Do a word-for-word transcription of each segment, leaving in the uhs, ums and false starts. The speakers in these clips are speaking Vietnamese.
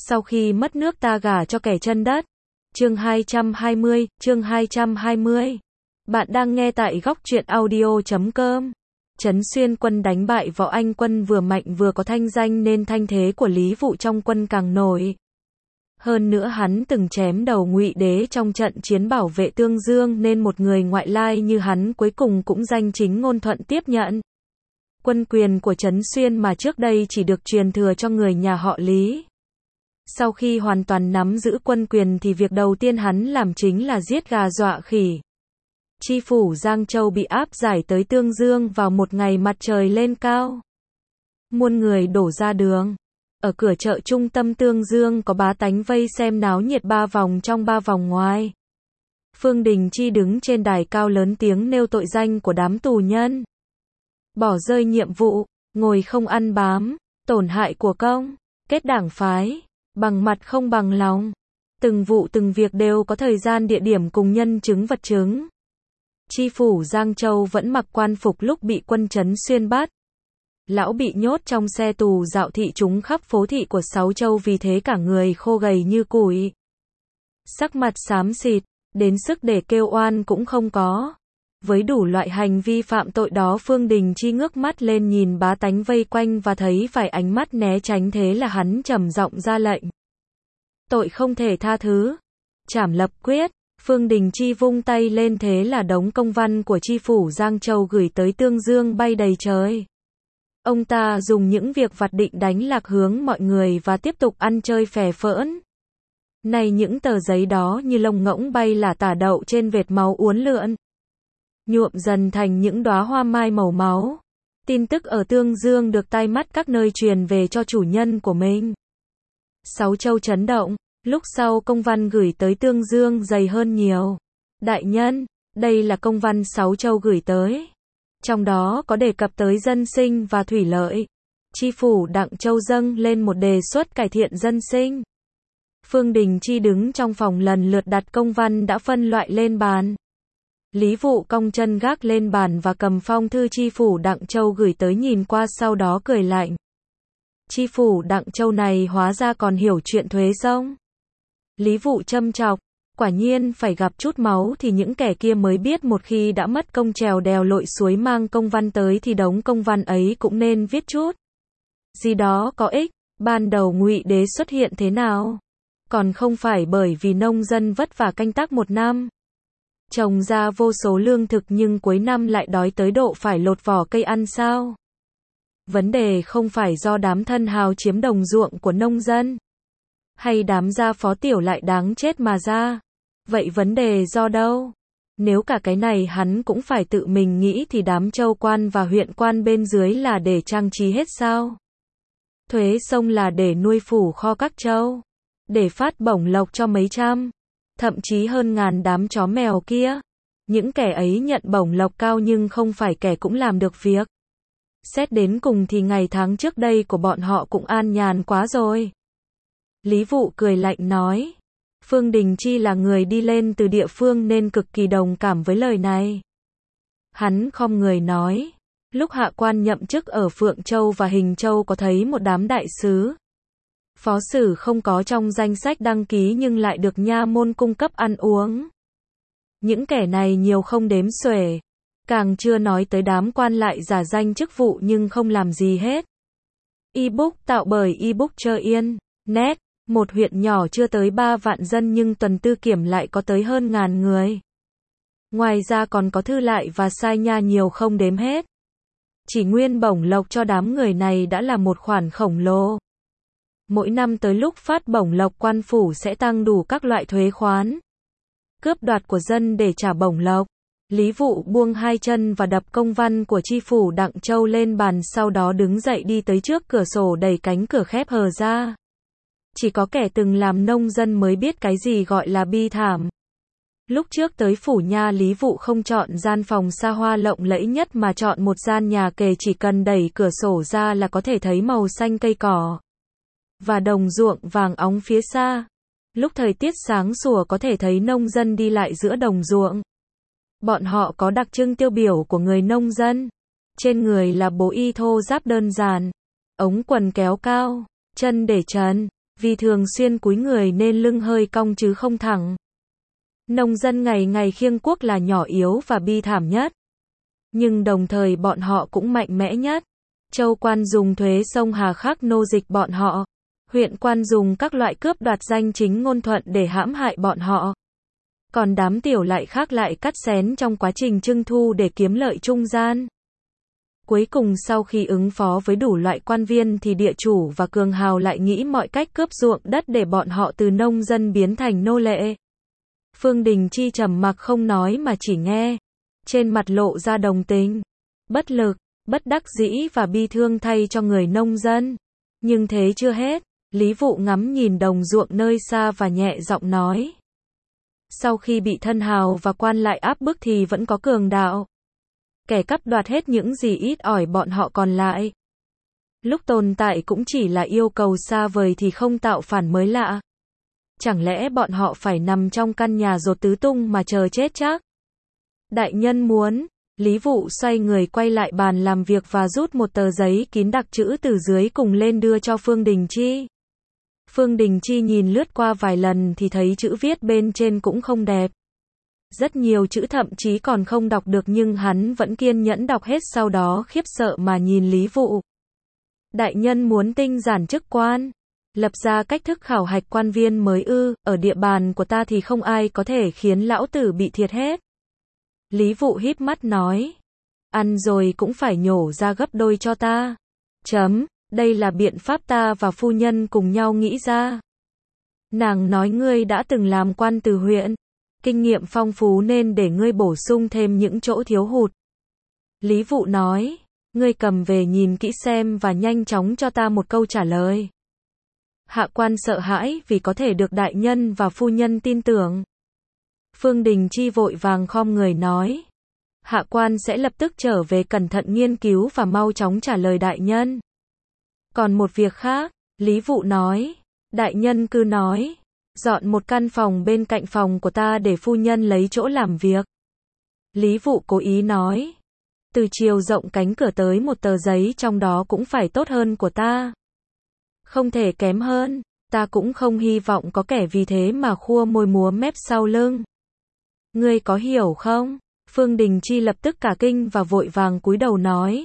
Sau khi mất nước ta gả cho kẻ chân đất. Chương hai trăm hai mươi, chương hai trăm hai mươi. Bạn đang nghe tại góc truyện audio chấm com. Trấn Xuyên quân đánh bại Võ Anh quân vừa mạnh vừa có thanh danh nên thanh thế của Lý Vụ trong quân càng nổi. Hơn nữa hắn từng chém đầu Ngụy Đế trong trận chiến bảo vệ Tương Dương nên một người ngoại lai như hắn cuối cùng cũng danh chính ngôn thuận tiếp nhận. Quân quyền của Trấn Xuyên mà trước đây chỉ được truyền thừa cho người nhà họ Lý. Sau khi hoàn toàn nắm giữ quân quyền thì việc đầu tiên hắn làm chính là giết gà dọa khỉ. Chi phủ Giang Châu bị áp giải tới Tương Dương vào một ngày mặt trời lên cao. Muôn người đổ ra đường. Ở cửa chợ trung tâm Tương Dương có bá tánh vây xem náo nhiệt ba vòng trong ba vòng ngoài. Phương Đình Chi đứng trên đài cao lớn tiếng nêu tội danh của đám tù nhân. Bỏ rơi nhiệm vụ, ngồi không ăn bám, tổn hại của công, kết đảng phái, bằng mặt không bằng lòng. Từng vụ từng việc đều có thời gian địa điểm cùng nhân chứng vật chứng. Chi phủ Giang Châu vẫn mặc quan phục lúc bị quân Trấn Xuyên bắt. Lão bị nhốt trong xe tù dạo thị trúng khắp phố thị của Sáu Châu vì thế cả người khô gầy như củi. Sắc mặt xám xịt, đến sức để kêu oan cũng không có. Với đủ loại hành vi phạm tội đó Phương Đình Chi ngước mắt lên nhìn bá tánh vây quanh và thấy phải ánh mắt né tránh thế là hắn trầm giọng ra lệnh. Tội không thể tha thứ. Trảm lập quyết. Phương Đình Chi vung tay lên thế là đống công văn của chi phủ Giang Châu gửi tới Tương Dương bay đầy trời. Ông ta dùng những việc vặt định đánh lạc hướng mọi người và tiếp tục ăn chơi phè phỡn. Này những tờ giấy đó như lông ngỗng bay là tả đậu trên vệt máu uốn lượn. Nhuộm dần thành những đóa hoa mai màu máu. Tin tức ở Tương Dương được tai mắt các nơi truyền về cho chủ nhân của mình. Sáu Châu chấn động, lúc sau công văn gửi tới Tương Dương dày hơn nhiều. Đại nhân, đây là công văn Sáu Châu gửi tới. Trong đó có đề cập tới dân sinh và thủy lợi. Chi phủ Đặng Châu dâng lên một đề xuất cải thiện dân sinh. Phương Đình Chi đứng trong phòng lần lượt đặt công văn đã phân loại lên bàn. Lý Vụ cong chân gác lên bàn và cầm phong thư chi phủ Đặng Châu gửi tới nhìn qua sau đó cười lạnh. Chi phủ Đặng Châu này hóa ra còn hiểu chuyện thuế sông. Lý Vụ châm chọc, quả nhiên phải gặp chút máu thì những kẻ kia mới biết một khi đã mất công trèo đèo lội suối mang công văn tới thì đống công văn ấy cũng nên viết chút gì đó có ích. Ban đầu Ngụy Đế xuất hiện thế nào? Còn không phải bởi vì nông dân vất vả canh tác một năm. Trồng ra vô số lương thực nhưng cuối năm lại đói tới độ phải lột vỏ cây ăn sao? Vấn đề không phải do đám thân hào chiếm đồng ruộng của nông dân. Hay đám gia phó tiểu lại đáng chết mà ra. Vậy vấn đề do đâu? Nếu cả cái này hắn cũng phải tự mình nghĩ thì đám châu quan và huyện quan bên dưới là để trang trí hết sao? Thuế sông là để nuôi phủ kho các châu. Để phát bổng lộc cho mấy trăm. Thậm chí hơn ngàn đám chó mèo kia. Những kẻ ấy nhận bổng lộc cao nhưng không phải kẻ cũng làm được việc. Xét đến cùng thì ngày tháng trước đây của bọn họ cũng an nhàn quá rồi. Lý Vụ cười lạnh nói. Phương Đình Chi là người đi lên từ địa phương nên cực kỳ đồng cảm với lời này. Hắn khom người nói. Lúc hạ quan nhậm chức ở Phượng Châu và Hình Châu có thấy một đám đại sứ. Phó sử không có trong danh sách đăng ký nhưng lại được nha môn cung cấp ăn uống. Những kẻ này nhiều không đếm xuể. Càng chưa nói tới đám quan lại giả danh chức vụ nhưng không làm gì hết. Ebook tạo bởi ebook Trơ Yên, net, một huyện nhỏ chưa tới ba vạn dân nhưng tuần tư kiểm lại có tới hơn ngàn người. Ngoài ra còn có thư lại và sai nha nhiều không đếm hết. Chỉ nguyên bổng lộc cho đám người này đã là một khoản khổng lồ. Mỗi năm tới lúc phát bổng lộc quan phủ sẽ tăng đủ các loại thuế khoán. Cướp đoạt của dân để trả bổng lộc. Lý Vụ buông hai chân và đập công văn của chi phủ Đặng Châu lên bàn sau đó đứng dậy đi tới trước cửa sổ đẩy cánh cửa khép hờ ra. Chỉ có kẻ từng làm nông dân mới biết cái gì gọi là bi thảm. Lúc trước tới phủ nha Lý Vụ không chọn gian phòng xa hoa lộng lẫy nhất mà chọn một gian nhà kề chỉ cần đẩy cửa sổ ra là có thể thấy màu xanh cây cỏ. Và đồng ruộng vàng óng phía xa. Lúc thời tiết sáng sủa có thể thấy nông dân đi lại giữa đồng ruộng. Bọn họ có đặc trưng tiêu biểu của người nông dân. Trên người là bộ y thô ráp đơn giản. Ống quần kéo cao, chân để trần. vì thường xuyên cúi người nên lưng hơi cong chứ không thẳng. Nông dân ngày ngày khiêng cuốc là nhỏ yếu và bi thảm nhất. Nhưng đồng thời bọn họ cũng mạnh mẽ nhất. Châu quan dùng thuế sông hà khắc nô dịch bọn họ. Huyện quan dùng các loại cướp đoạt danh chính ngôn thuận để hãm hại bọn họ. Còn đám tiểu lại khác lại cắt xén trong quá trình trưng thu để kiếm lợi trung gian. Cuối cùng sau khi ứng phó với đủ loại quan viên thì địa chủ và cường hào lại nghĩ mọi cách cướp ruộng đất để bọn họ từ nông dân biến thành nô lệ. Phương Đình Chi trầm mặc không nói mà chỉ nghe. Trên mặt lộ ra đồng tình, bất lực, bất đắc dĩ và bi thương thay cho người nông dân. Nhưng thế chưa hết, Lý Vụ ngắm nhìn đồng ruộng nơi xa và nhẹ giọng nói. Sau khi bị thân hào và quan lại áp bức thì vẫn có cường đạo. Kẻ cắp đoạt hết những gì ít ỏi bọn họ còn lại. Lúc tồn tại cũng chỉ là yêu cầu xa vời thì không tạo phản mới lạ. Chẳng lẽ bọn họ phải nằm trong căn nhà dột tứ tung mà chờ chết chắc? Đại nhân muốn, Lý Vụ xoay người quay lại bàn làm việc và rút một tờ giấy kín đặc chữ từ dưới cùng lên đưa cho Phương Đình Chi. Phương Đình Chi nhìn lướt qua vài lần thì thấy chữ viết bên trên cũng không đẹp. Rất nhiều chữ thậm chí còn không đọc được nhưng hắn vẫn kiên nhẫn đọc hết, sau đó khiếp sợ mà nhìn Lý Vụ. Đại nhân muốn tinh giản chức quan, lập ra cách thức khảo hạch quan viên mới ư? Ở địa bàn của ta thì không ai có thể khiến lão tử bị thiệt hết. Lý Vụ híp mắt nói. Ăn rồi cũng phải nhổ ra gấp đôi cho ta. Chấm, đây là biện pháp ta và phu nhân cùng nhau nghĩ ra. Nàng nói ngươi đã từng làm quan từ huyện, kinh nghiệm phong phú nên để ngươi bổ sung thêm những chỗ thiếu hụt. Lý Vụ nói, ngươi cầm về nhìn kỹ xem và nhanh chóng cho ta một câu trả lời. Hạ quan sợ hãi vì có thể được đại nhân và phu nhân tin tưởng. Phương Đình Chi vội vàng khom người nói. Hạ quan sẽ lập tức trở về cẩn thận nghiên cứu và mau chóng trả lời đại nhân. Còn một việc khác, Lý Vụ nói. Đại nhân cứ nói. Dọn một căn phòng bên cạnh phòng của ta để phu nhân lấy chỗ làm việc. Lý Vụ cố ý nói. Từ chiều rộng cánh cửa tới một tờ giấy trong đó cũng phải tốt hơn của ta. Không thể kém hơn, ta cũng không hy vọng có kẻ vì thế mà khua môi múa mép sau lưng. Ngươi có hiểu không? Phương Đình Chi lập tức cả kinh và vội vàng cúi đầu nói.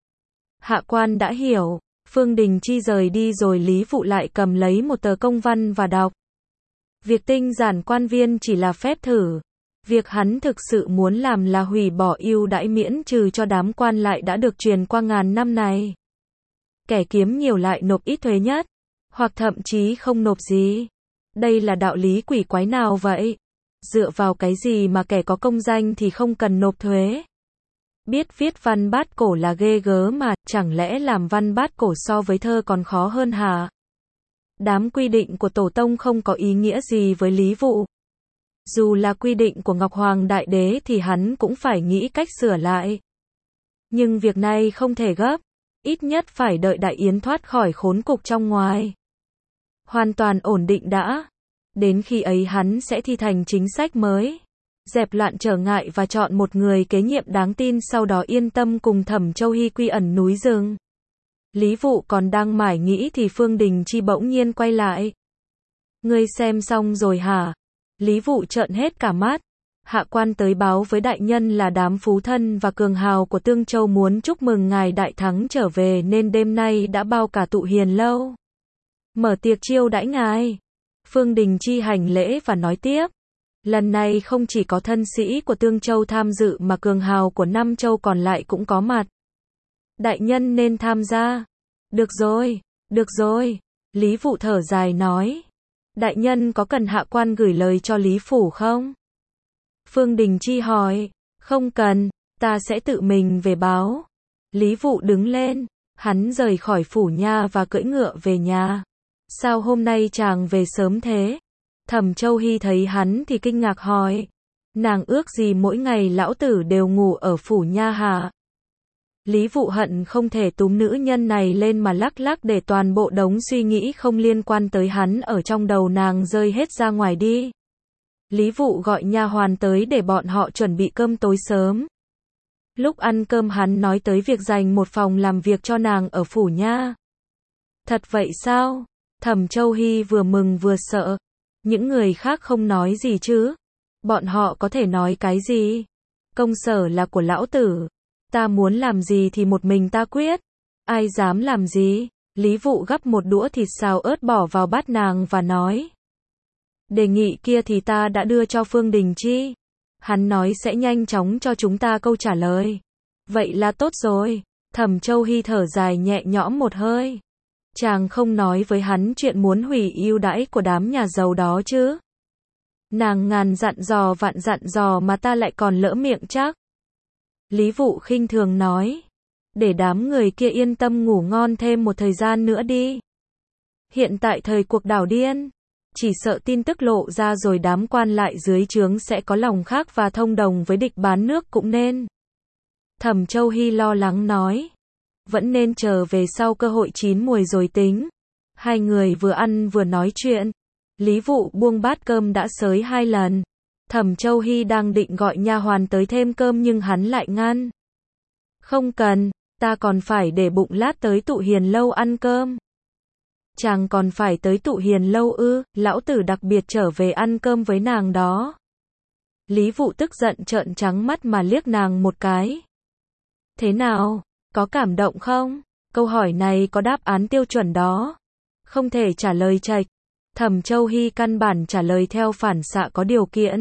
Hạ quan đã hiểu. Phương Đình Chi rời đi rồi Lý Vụ lại cầm lấy một tờ công văn và đọc. Việc tinh giản quan viên chỉ là phép thử. Việc hắn thực sự muốn làm là hủy bỏ ưu đãi miễn trừ cho đám quan lại đã được truyền qua ngàn năm này. Kẻ kiếm nhiều lại nộp ít thuế nhất, hoặc thậm chí không nộp gì. Đây là đạo lý quỷ quái nào vậy? Dựa vào cái gì mà kẻ có công danh thì không cần nộp thuế? Biết viết văn bát cổ là ghê gớm mà, chẳng lẽ làm văn bát cổ so với thơ còn khó hơn hả? Đám quy định của tổ tông không có ý nghĩa gì với Lý Vụ. Dù là quy định của Ngọc Hoàng Đại Đế thì hắn cũng phải nghĩ cách sửa lại. Nhưng việc này không thể gấp, ít nhất phải đợi Đại Yến thoát khỏi khốn cục trong ngoài. Hoàn toàn ổn định đã. Đến khi ấy hắn sẽ thi hành chính sách mới. Dẹp loạn trở ngại và chọn một người kế nhiệm đáng tin, sau đó yên tâm cùng Thẩm Châu Hy quy ẩn núi rừng. Lý Vụ còn đang mải nghĩ thì Phương Đình Chi bỗng nhiên quay lại. Ngươi xem xong rồi hả? Lý Vụ trợn hết cả mắt. Hạ quan tới báo với đại nhân là đám phú thân và cường hào của Tương Châu muốn chúc mừng ngài đại thắng trở về nên đêm nay đã bao cả tụ hiền lâu. Mở tiệc chiêu đãi ngài. Phương Đình Chi hành lễ và nói tiếp. Lần này không chỉ có thân sĩ của Tương Châu tham dự mà cường hào của năm châu còn lại cũng có mặt. Đại nhân nên tham gia. Được rồi, được rồi. Lý Vụ thở dài nói. Đại nhân có cần hạ quan gửi lời cho Lý Phủ không? Phương Đình Chi hỏi. Không cần, ta sẽ tự mình về báo. Lý Vụ đứng lên, hắn rời khỏi phủ nha và cưỡi ngựa về nhà. Sao hôm nay chàng về sớm thế? Thẩm Châu Hy thấy hắn thì kinh ngạc hỏi. Nàng ước gì mỗi ngày lão tử đều ngủ ở phủ nha hả? Lý Vụ hận không thể túm nữ nhân này lên mà lắc lắc để toàn bộ đống suy nghĩ không liên quan tới hắn ở trong đầu nàng rơi hết ra ngoài đi. Lý Vụ gọi nha hoàn tới để bọn họ chuẩn bị cơm tối sớm. Lúc ăn cơm hắn nói tới việc dành một phòng làm việc cho nàng ở phủ nha. Thật vậy sao? Thẩm Châu Hy vừa mừng vừa sợ. Những người khác không nói gì chứ? Bọn họ có thể nói cái gì? Công sở là của lão tử. Ta muốn làm gì thì một mình ta quyết. Ai dám làm gì? Lý Vụ gắp một đũa thịt xào ớt bỏ vào bát nàng và nói. Đề nghị kia thì ta đã đưa cho Phương Đình Chi. Hắn nói sẽ nhanh chóng cho chúng ta câu trả lời. Vậy là tốt rồi. Thẩm Châu Hy thở dài nhẹ nhõm một hơi. Chàng không nói với hắn chuyện muốn hủy ưu đãi của đám nhà giàu đó chứ? Nàng ngàn dặn dò vạn dặn dò mà ta lại còn lỡ miệng chắc. Lý Vụ khinh thường nói. Để đám người kia yên tâm ngủ ngon thêm một thời gian nữa đi. Hiện tại thời cuộc đảo điên. Chỉ sợ tin tức lộ ra rồi đám quan lại dưới trướng sẽ có lòng khác và thông đồng với địch bán nước cũng nên. Thẩm Châu Hy lo lắng nói. Vẫn nên chờ về sau cơ hội chín mùi rồi tính. Hai người vừa ăn vừa nói chuyện. Lý Vụ buông bát cơm đã xới hai lần. Thẩm Châu Hy đang định gọi nha hoàn tới thêm cơm nhưng hắn lại ngăn. Không cần, ta còn phải để bụng lát tới Tụ Hiền lâu ăn cơm. Chàng còn phải tới Tụ Hiền lâu ư? Lão tử đặc biệt trở về ăn cơm với nàng đó. Lý Vụ tức giận trợn trắng mắt mà liếc nàng một cái. Thế nào? Có cảm động không? Câu hỏi này có đáp án tiêu chuẩn đó. Không thể trả lời chệch. Thẩm Châu Hy căn bản trả lời theo phản xạ có điều kiện.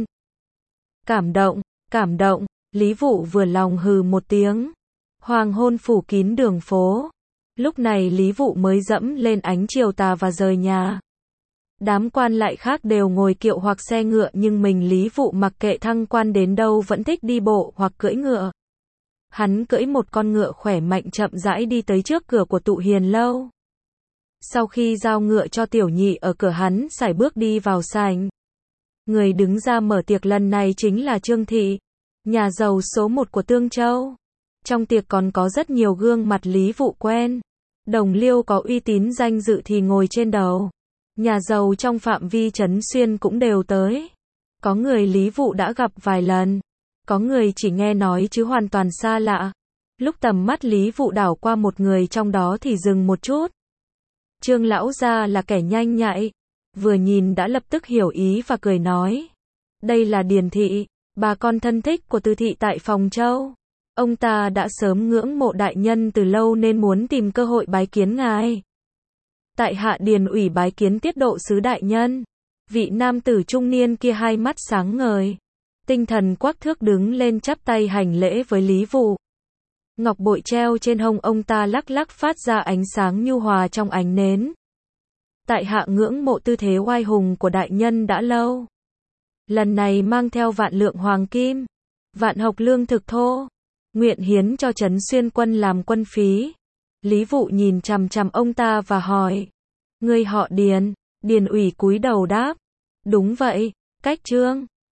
Cảm động, cảm động. Lý Vụ vừa lòng hừ một tiếng. Hoàng hôn phủ kín đường phố. Lúc này Lý Vụ mới dẫm lên ánh chiều tà và rời nhà. Đám quan lại khác đều ngồi kiệu hoặc xe ngựa nhưng mình Lý Vụ mặc kệ thăng quan đến đâu vẫn thích đi bộ hoặc cưỡi ngựa. Hắn cưỡi một con ngựa khỏe mạnh chậm rãi đi tới trước cửa của Tụ Hiền lâu. Sau khi giao ngựa cho tiểu nhị ở cửa hắn sải bước đi vào sảnh. Người đứng ra mở tiệc lần này chính là Trương Thị, nhà giàu số một của Tương Châu. Trong tiệc còn có rất nhiều gương mặt Lý Vụ quen. Đồng liêu có uy tín danh dự thì ngồi trên đầu. Nhà giàu trong phạm vi Trấn Xuyên cũng đều tới. Có người Lý Vụ đã gặp vài lần. Có người chỉ nghe nói chứ hoàn toàn xa lạ. Lúc tầm mắt Lý Vụ đảo qua một người trong đó thì dừng một chút. Trương lão gia là kẻ nhanh nhạy. Vừa nhìn đã lập tức hiểu ý và cười nói. Đây là Điền Thị, bà con thân thích của Từ Thị tại Phòng Châu. Ông ta đã sớm ngưỡng mộ đại nhân từ lâu nên muốn tìm cơ hội bái kiến ngài. Tại hạ Điền ủy bái kiến tiết độ sứ đại nhân. Vị nam tử trung niên kia hai mắt sáng ngời. Tinh thần quắc thước đứng lên chắp tay hành lễ với Lý Vụ. Ngọc bội treo trên hông ông ta lắc lắc phát ra ánh sáng nhu hòa trong ánh nến. Tại hạ ngưỡng mộ tư thế oai hùng của đại nhân đã lâu. Lần này mang theo vạn lượng hoàng kim, vạn hộc lương thực thô, nguyện hiến cho Trấn Xuyên quân làm quân phí. Lý Vụ nhìn chằm chằm ông ta và hỏi. Ngươi họ Điền? Điền ủy cúi đầu đáp. Đúng vậy, cách Trương.